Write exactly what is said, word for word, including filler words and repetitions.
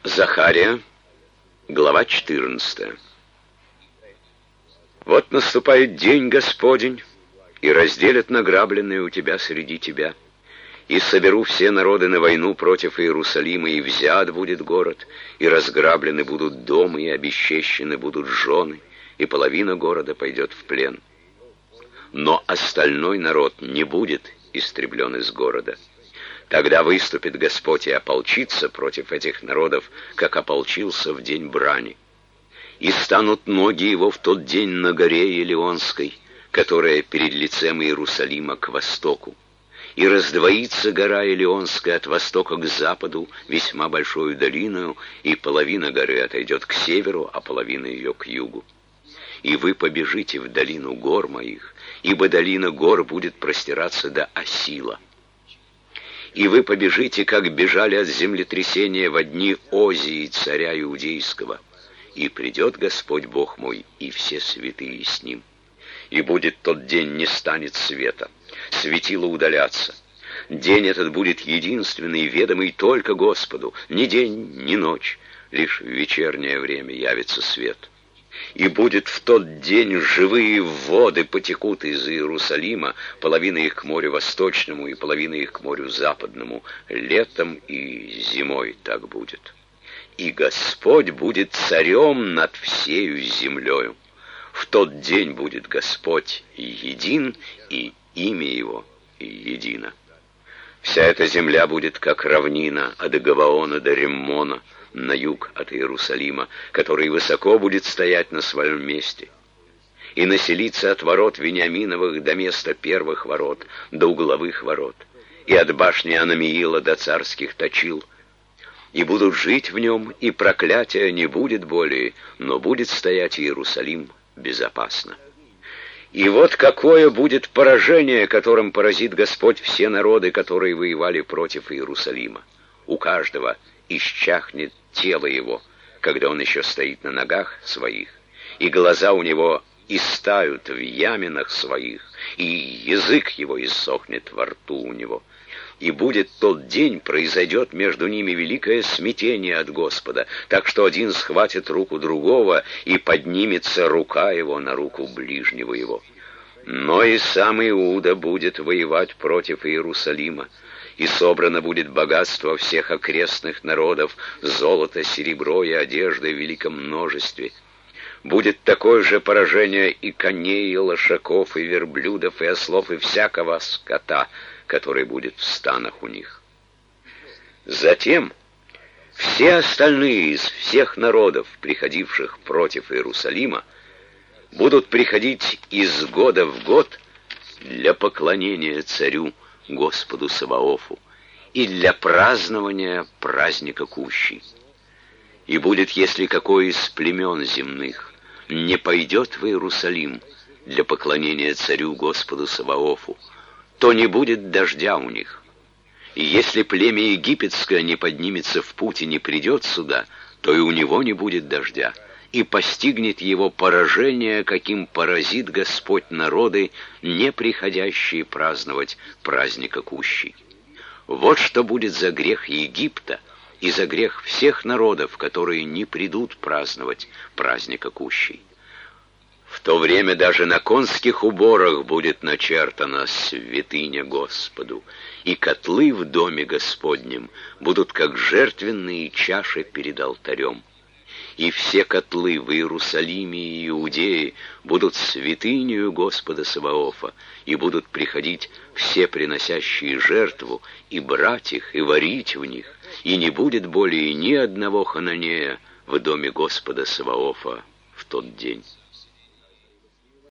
Захария, глава четырнадцатая. Вот наступает день Господень, и разделят награбленное у тебя среди тебя, и соберу все народы на войну против Иерусалима, и взят будет город, и разграблены будут дома, и обесчещены будут жены, и половина города пойдет в плен. Но остальной народ не будет истреблен из города. Тогда выступит Господь и ополчится против этих народов, как ополчился в день брани. И станут ноги его в тот день на горе Елеонской, которая перед лицем Иерусалима к востоку. И раздвоится гора Елеонская от востока к западу весьма большую долиною, и половина горы отойдет к северу, а половина ее к югу. И вы побежите в долину гор моих, ибо долина гор будет простираться до Осила. И вы побежите, как бежали от землетрясения во дни Озии, царя Иудейского. И придет Господь Бог мой, и все святые с ним. И будет тот день, не станет света, светило удалятся. День этот будет единственный, ведомый только Господу, ни день, ни ночь, лишь в вечернее время явится свет. И будет в тот день живые воды потекут из Иерусалима, половина их к морю восточному и половина их к морю западному, летом и зимой так будет. И Господь будет царем над всею землею. В тот день будет Господь един, и имя Его едино. Вся эта земля будет как равнина от Гаваона до Риммона, на юг от Иерусалима, который высоко будет стоять на своем месте, и населиться от ворот Вениаминовых до места первых ворот, до угловых ворот, и от башни Анамиила до царских точил, и будут жить в нем, и проклятия не будет более, но будет стоять Иерусалим безопасно. И вот какое будет поражение, которым поразит Господь все народы, которые воевали против Иерусалима. У каждого исчахнет тело его, когда он еще стоит на ногах своих, и глаза у него истают в яминах своих, и язык его иссохнет во рту у него. И будет тот день, произойдет между ними великое смятение от Господа, так что один схватит руку другого, и поднимется рука его на руку ближнего его. Но и сам Иуда будет воевать против Иерусалима, и собрано будет богатство всех окрестных народов, золото, серебро и одежда в великом множестве. Будет такое же поражение и коней, и лошаков, и верблюдов, и ослов, и всякого скота, который будет в станах у них. Затем все остальные из всех народов, приходивших против Иерусалима, будут приходить из года в год для поклонения царю Господу Саваофу и для празднования праздника Кущи. И будет, если какой из племен земных не пойдет в Иерусалим для поклонения царю Господу Саваофу, то не будет дождя у них. И если племя египетское не поднимется в путь и не придет сюда, то и у него не будет дождя, и постигнет его поражение, каким поразит Господь народы, не приходящие праздновать праздника Кущи. Вот что будет за грех Египта и за грех всех народов, которые не придут праздновать праздника Кущи. В то время даже на конских уборах будет начертана святыня Господу, и котлы в доме Господнем будут как жертвенные чаши перед алтарем. И все котлы в Иерусалиме и Иудее будут святынею Господа Саваофа, и будут приходить все приносящие жертву, и брать их, и варить в них, и не будет более ни одного хананея в доме Господа Саваофа в тот день.